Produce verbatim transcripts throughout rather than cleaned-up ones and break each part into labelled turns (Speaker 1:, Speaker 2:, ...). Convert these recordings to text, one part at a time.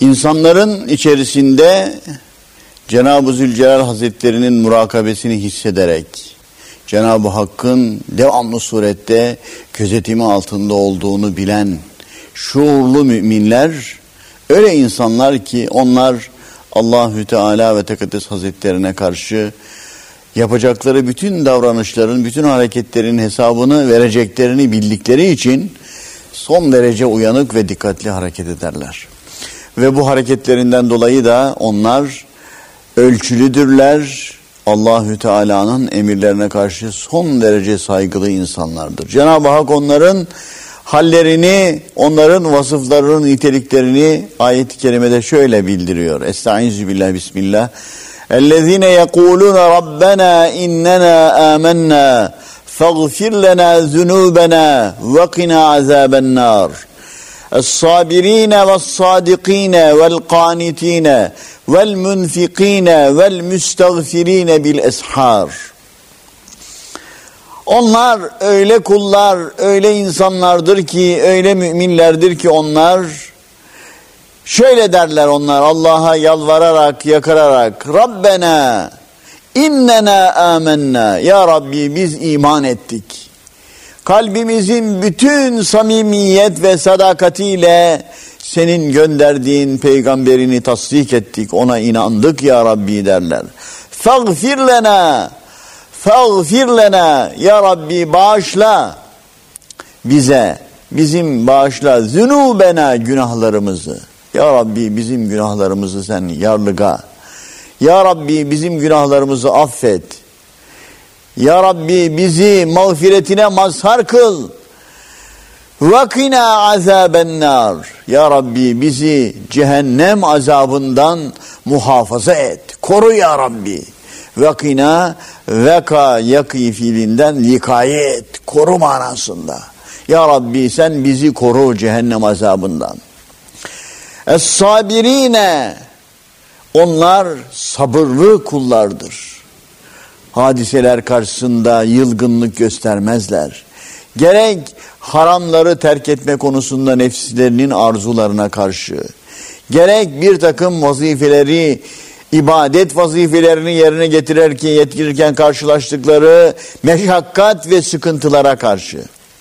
Speaker 1: İnsanların içerisinde Cenab-ı Zülcelal Hazretleri'nin murakabesini hissederek, Cenab-ı Hakk'ın devamlı surette gözetimi altında olduğunu bilen şuurlu müminler, öyle insanlar ki onlar Allahü Teala ve Tekaddes Hazretlerine karşı yapacakları bütün davranışların, bütün hareketlerin hesabını vereceklerini bildikleri için son derece uyanık ve dikkatli hareket ederler. Ve bu hareketlerinden dolayı da onlar ölçülüdürler. Allahü Teala'nın emirlerine karşı son derece saygılı insanlardır. Cenab-ı Hak onların hallerini, onların vasıflarının niteliklerini ayet-i kerimede şöyle bildiriyor. Estaizu billah, bismillah. اَلَّذ۪ينَ يَقُولُونَ رَبَّنَا اِنَّنَا آمَنَّا فَاغْفِرْ لَنَا ذُنُوبَنَا وَقِنَا عَذَابَ النَّارِ الصَّابِر۪ينَ وَالصَّادِق۪ينَ وَالْقَانِت۪ينَ وَالْمُنْفِق۪ينَ وَالْمُسْتَغْفِر۪ينَ بِالْاَسْحَارِ. Onlar öyle kullar, öyle insanlardır ki, öyle müminlerdir ki onlar şöyle derler, onlar Allah'a yalvararak, yakararak, Rabbena innena amennâ, ya Rabbi biz iman ettik. Kalbimizin bütün samimiyet ve sadakatiyle senin gönderdiğin peygamberini tasdik ettik, ona inandık ya Rabbi derler. Fagfir lena, fagfir lena, ya Rabbi bağışla bize, bizim bağışla, zünubena, günahlarımızı. Ya Rabbi bizim günahlarımızı sen yarlıga. Ya Rabbi bizim günahlarımızı affet. Ya Rabbi bizi mağfiretine mazhar kıl. Vakina azabennar. Ya Rabbi bizi cehennem azabından muhafaza et. Koru ya Rabbi. Vakina, veka yaki fiilinden likaye et. Koru manasında. Ya Rabbi sen bizi koru cehennem azabından. Es-sabirine, onlar sabırlı kullardır. Hadiseler karşısında yılgınlık göstermezler. Gerek haramları terk etme konusunda nefslerinin arzularına karşı, gerek bir takım vazifeleri, ibadet vazifelerini yerine getirirken, getirirken karşılaştıkları meşakkat ve sıkıntılara karşı,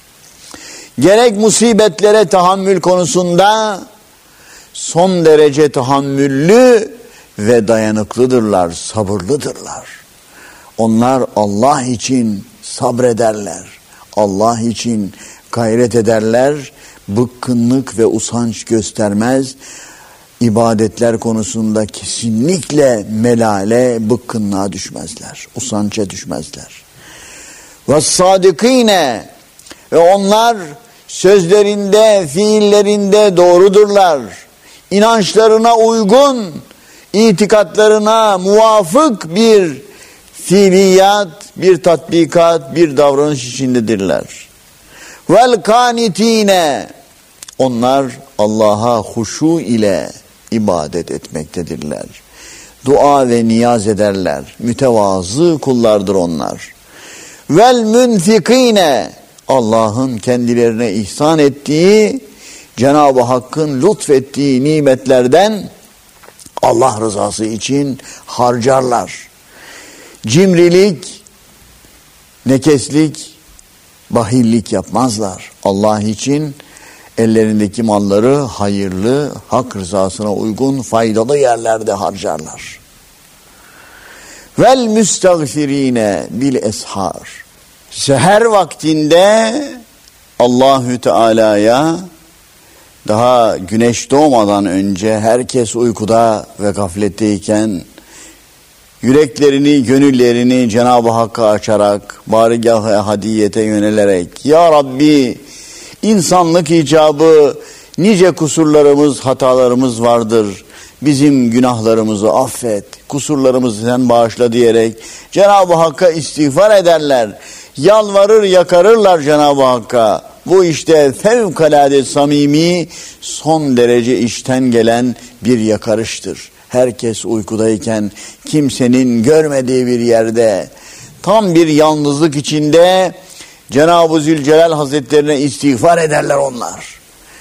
Speaker 1: gerek musibetlere tahammül konusunda son derece tahammüllü ve dayanıklıdırlar, sabırlıdırlar. Onlar Allah için sabrederler, Allah için gayret ederler, bıkkınlık ve usanç göstermez. İbadetler konusunda kesinlikle melale, bıkkınlığa düşmezler, usança düşmezler. وَالصَّادِقِينَ, ve onlar sözlerinde, fiillerinde doğrudurlar. İnançlarına uygun, itikatlarına muvafık bir fiiliyat, bir tatbikat, bir davranış içindedirler. Vel kanitine, onlar Allah'a huşu ile ibadet etmektedirler. Dua ve niyaz ederler. Mütevazı kullardır onlar. Vel münfikine, Allah'ın kendilerine ihsan ettiği, Cenab-ı Hakk'ın lütfettiği nimetlerden Allah rızası için harcarlar. Cimrilik, nekeslik, bahillik yapmazlar. Allah için ellerindeki malları hayırlı, hak rızasına uygun, faydalı yerlerde harcarlar. Vel müstagfirine bil eshar. Seher vaktinde Allahü Teala'ya, daha güneş doğmadan önce herkes uykuda ve gafletteyken yüreklerini, gönüllerini Cenab-ı Hakk'a açarak, barigâh-ı hadiyete yönelerek, Ya Rabbi, insanlık icabı nice kusurlarımız, hatalarımız vardır. Bizim günahlarımızı affet, kusurlarımızı sen bağışla diyerek Cenab-ı Hakk'a istiğfar ederler. Yalvarır, yakarırlar Cenab-ı Hakk'a. Bu işte fevkalade samimi, son derece içten gelen bir yakarıştır. Herkes uykudayken, kimsenin görmediği bir yerde, tam bir yalnızlık içinde Cenab-ı Zülcelal Hazretlerine istiğfar ederler onlar.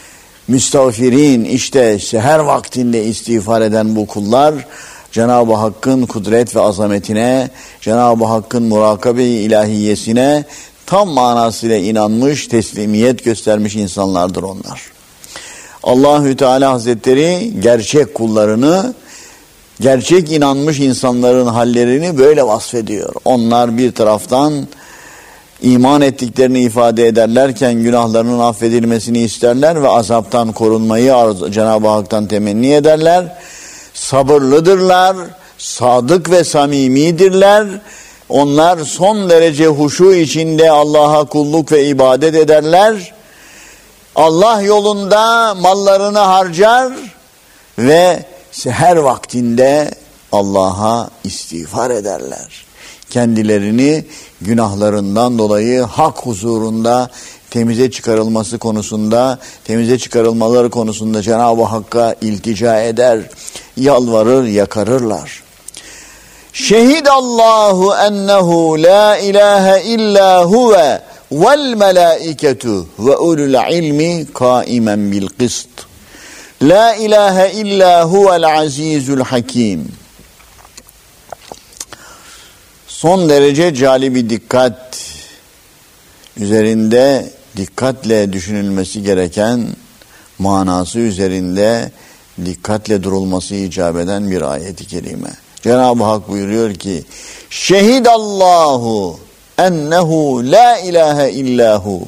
Speaker 1: müstağfirin, işte seher vaktinde istiğfar eden bu kullar Cenab-ı Hakk'ın kudret ve azametine, Cenab-ı Hakk'ın murakabe-i ilahiyesine tam manasıyla inanmış, teslimiyet göstermiş insanlardır onlar. Allahü Teala Hazretleri gerçek kullarını, gerçek inanmış insanların hallerini böyle vasfediyor. Onlar bir taraftan iman ettiklerini ifade ederlerken günahlarının affedilmesini isterler ve azaptan korunmayı Cenab-ı Hak'tan temenni ederler. Sabırlıdırlar, sadık ve samimidirler. Onlar son derece huşu içinde Allah'a kulluk ve ibadet ederler. Allah yolunda mallarını harcar ve her vaktinde Allah'a istiğfar ederler. Kendilerini günahlarından dolayı hak huzurunda temize çıkarılması konusunda, temize çıkarılmaları konusunda Cenab-ı Hakk'a iltica eder, yalvarır, yakarırlar. Şehidallahu ennehu la ilahe illa huve vel melaiketu ve ulul ilmi kaimen bil kıst. La ilahe illa huvel azizul hakim. Son derece cali bir dikkat üzerinde dikkatle düşünülmesi gereken, manası üzerinde dikkatle durulması icap eden bir ayet-i kerime. Cenab-ı Hak buyuruyor ki Şehidallahu ennehu la ilahe illahu.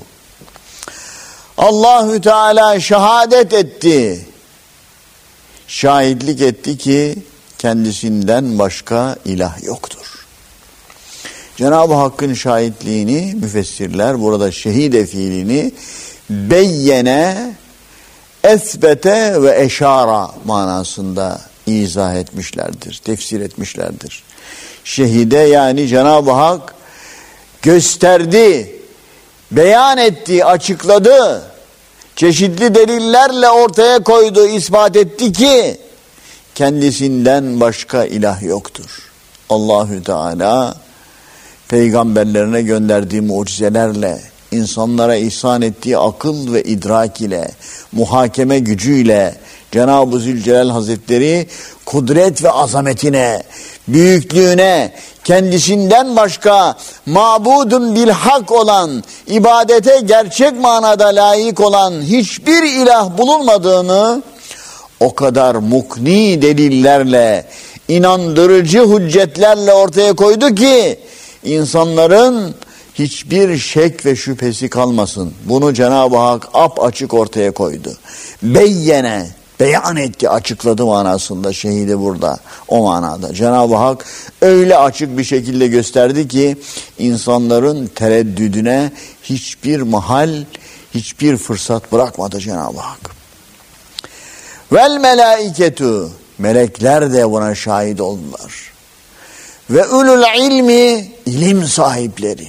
Speaker 1: Allahü Teala şehadet etti. Şahitlik etti ki kendisinden başka ilah yoktur. Cenab-ı Hakk'ın şahitliğini müfessirler burada şehide fiilini beyyene, esbete ve eşara manasında izah etmişlerdir, tefsir etmişlerdir. Şehide yani Cenab-ı Hak gösterdi, beyan etti, açıkladı, çeşitli delillerle ortaya koydu, ispat etti ki kendisinden başka ilah yoktur. Allahü Teala peygamberlerine gönderdiği mucizelerle, insanlara ihsan ettiği akıl ve idrak ile, muhakeme gücüyle Cenab-ı Zülcelal Hazretleri kudret ve azametine, büyüklüğüne, kendisinden başka mabudun bil hak olan, ibadete gerçek manada layık olan hiçbir ilah bulunmadığını o kadar mukni delillerle, inandırıcı hüccetlerle ortaya koydu ki insanların hiçbir şek ve şüphesi kalmasın. Bunu Cenab-ı Hak apaçık ortaya koydu. Beyyene, beyan etti, açıkladı manasında şehidi burada. O manada Cenab-ı Hak öyle açık bir şekilde gösterdi ki insanların tereddüdüne hiçbir mahal, hiçbir fırsat bırakmadı Cenab-ı Hak. Vel melaiketu, melekler de buna şahit oldular. Ve ulul ilmi, ilim sahipleri.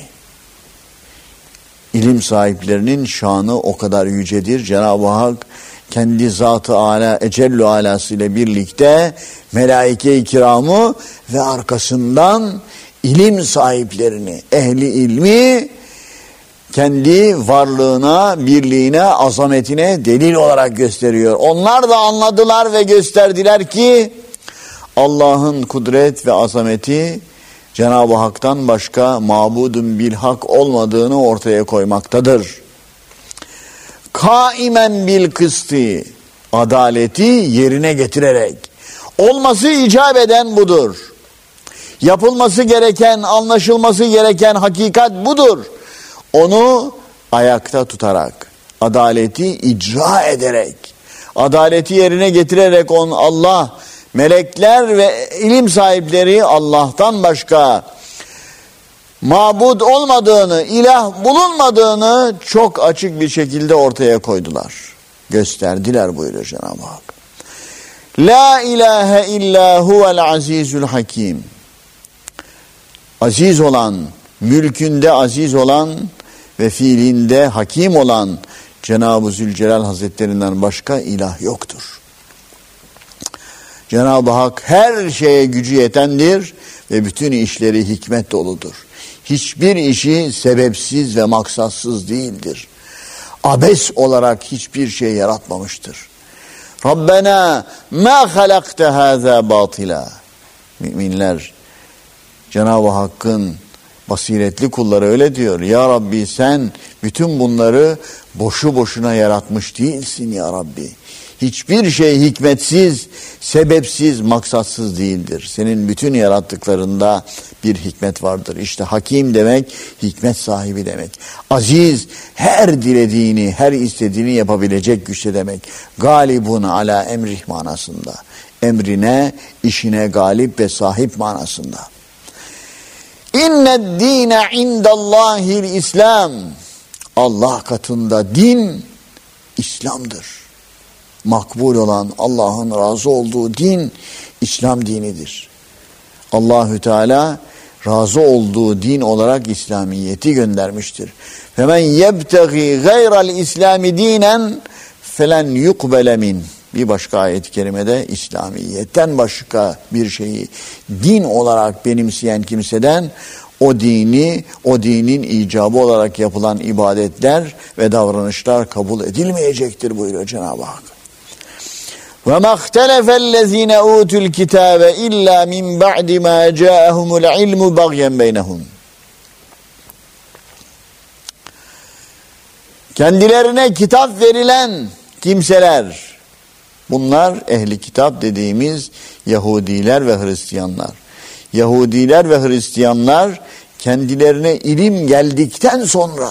Speaker 1: İlim sahiplerinin şanı o kadar yücedir. Cenab-ı Hak kendi zat-ı âlâ, ecellü âlâsı ile birlikte melaike-i kiramı ve arkasından ilim sahiplerini, ehli ilmi kendi varlığına, birliğine, azametine delil olarak gösteriyor. Onlar da anladılar ve gösterdiler ki Allah'ın kudret ve azameti Cenab-ı Hak'tan başka mabudun bil hak olmadığını ortaya koymaktadır. Kaimen bil kıstı, adaleti yerine getirerek. Olması icap eden budur. Yapılması gereken, anlaşılması gereken hakikat budur. Onu ayakta tutarak, adaleti icra ederek, adaleti yerine getirerek on Allah, melekler ve ilim sahipleri Allah'tan başka mabud olmadığını, ilah bulunmadığını çok açık bir şekilde ortaya koydular. Gösterdiler buyuruyor Cenab-ı Hak. La ilahe illa huvel azizul hakim. Aziz olan, mülkünde aziz olan ve fiilinde hakim olan Cenab-ı Zülcelal Hazretlerinden başka ilah yoktur. Cenab-ı Hak her şeye gücü yetendir ve bütün işleri hikmet doludur. Hiçbir işi sebepsiz ve maksatsız değildir. abes olarak hiçbir şey yaratmamıştır. Rabbena ma halakte haza batila. Müminler, Cenab-ı Hakk'ın basiretli kulları öyle diyor. Ya Rabbi, sen bütün bunları boşu boşuna yaratmış değilsin ya Rabbi. Hiçbir şey hikmetsiz, sebepsiz, maksatsız değildir. Senin bütün yarattıklarında bir hikmet vardır. İşte hakim demek, hikmet sahibi demek. Aziz, her dilediğini, her istediğini yapabilecek güçte demek. Galibun ala emrih manasında. Emrine, işine galip ve sahip manasında. İnned dîne indallâhil İslam. Allah katında din İslam'dır. Makbul olan, Allah'ın razı olduğu din İslam dinidir. Allahü Teala razı olduğu din olarak İslamiyeti göndermiştir. Femen yebtegi gayral İslami dinen felen yukbele min. Bir başka ayet-i kerimede İslamiyetten başka bir şeyi din olarak benimseyen kimseden o dini, o dinin icabı olarak yapılan ibadetler ve davranışlar kabul edilmeyecektir buyuruyor Cenab-ı Hak. وَمَا اخْتَلَفَ الَّذ۪ينَ اُوتُوا الْكِتَابَ اِلَّا مِنْ بَعْدِ مَا جَاءَهُمُ الْعِلْمُ بَغْيًا بَيْنَهُمْ. Kendilerine kitap verilen kimseler, bunlar ehli kitap dediğimiz Yahudiler ve Hristiyanlar. Yahudiler ve Hristiyanlar kendilerine ilim geldikten sonra,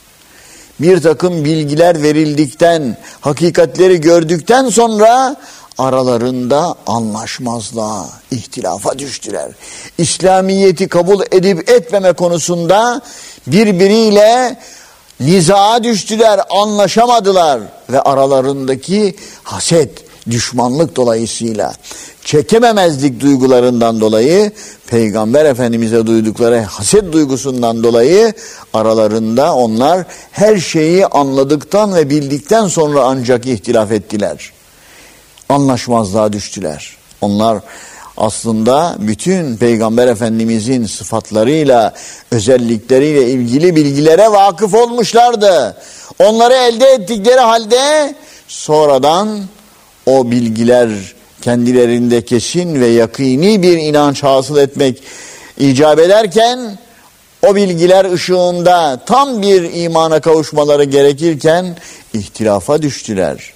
Speaker 1: bir takım bilgiler verildikten, hakikatleri gördükten sonra aralarında anlaşmazlığa, ihtilafa düştüler. İslamiyeti kabul edip etmeme konusunda birbiriyle nizaa düştüler, anlaşamadılar ve aralarındaki haset, düşmanlık dolayısıyla, çekememezlik duygularından dolayı, Peygamber Efendimiz'e duydukları haset duygusundan dolayı aralarında onlar her şeyi anladıktan ve bildikten sonra ancak ihtilaf ettiler. Anlaşmazlığa düştüler. Onlar aslında bütün Peygamber Efendimiz'in sıfatlarıyla, özellikleriyle ilgili bilgilere vakıf olmuşlardı. Onları elde ettikleri halde sonradan o bilgiler kendilerinde kesin ve yakini bir inanç hasıl etmek icap ederken, o bilgiler ışığında tam bir imana kavuşmaları gerekirken ihtilafa düştüler.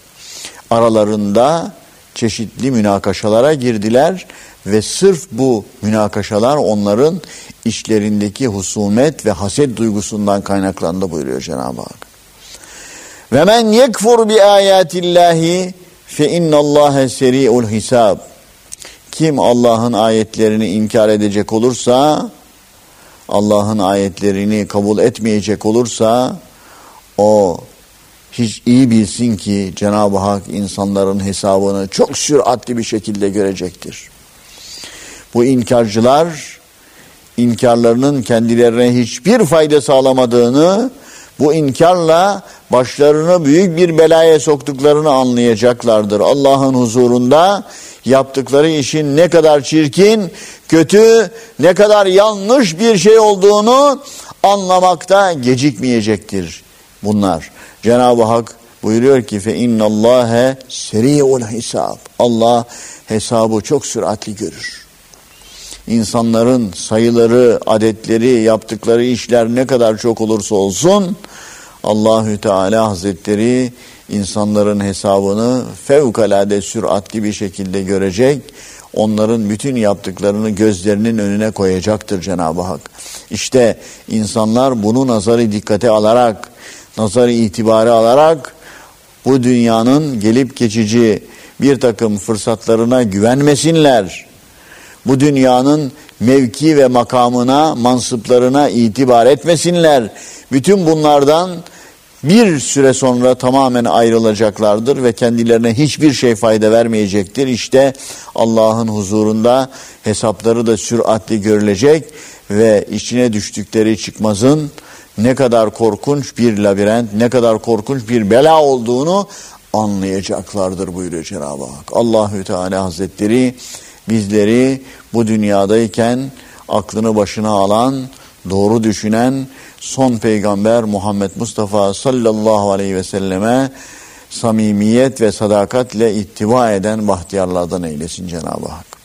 Speaker 1: Aralarında çeşitli münakaşalara girdiler ve sırf bu münakaşalar onların içlerindeki husumet ve haset duygusundan kaynaklandı buyuruyor Cenab-ı Hak. Ve men yekfur bi ayatillahi fe innallâhe seri'ul hisab. Kim Allah'ın ayetlerini inkar edecek olursa, Allah'ın ayetlerini kabul etmeyecek olursa, o hiç iyi bilsin ki Cenab-ı Hak insanların hesabını çok süratli bir şekilde görecektir. Bu inkarcılar, inkarlarının kendilerine hiçbir fayda sağlamadığını, bu inkarla başlarını büyük bir belaya soktuklarını anlayacaklardır. Allah'ın huzurunda yaptıkları işin ne kadar çirkin, kötü, ne kadar yanlış bir şey olduğunu anlamakta gecikmeyecektir bunlar. Cenab-ı Hak buyuruyor ki fe innallâhe seri'ul hisab. Allah hesabı çok süratli görür. İnsanların sayıları, adetleri, yaptıkları işler ne kadar çok olursa olsun, Allahü Teala Hazretleri insanların hesabını fevkalade süratli bir şekilde görecek. Onların bütün yaptıklarını gözlerinin önüne koyacaktır Cenab-ı Hak. İşte insanlar bunu nazarı dikkate alarak, nazarı itibarı alarak bu dünyanın gelip geçici bir takım fırsatlarına güvenmesinler. Bu dünyanın mevki ve makamına, mansıplarına itibar etmesinler. Bütün bunlardan bir süre sonra tamamen ayrılacaklardır ve kendilerine hiçbir şey fayda vermeyecektir. İşte Allah'ın huzurunda hesapları da süratli görülecek ve içine düştükleri çıkmazın ne kadar korkunç bir labirent, ne kadar korkunç bir bela olduğunu anlayacaklardır buyuruyor Cenab-ı Hak. Allahü Teala Hazretleri bizleri bu dünyadayken aklını başına alan, doğru düşünen son peygamber Muhammed Mustafa sallallahu aleyhi ve selleme samimiyet ve sadakatle ittiba eden bahtiyarlardan eylesin Cenab-ı Hak.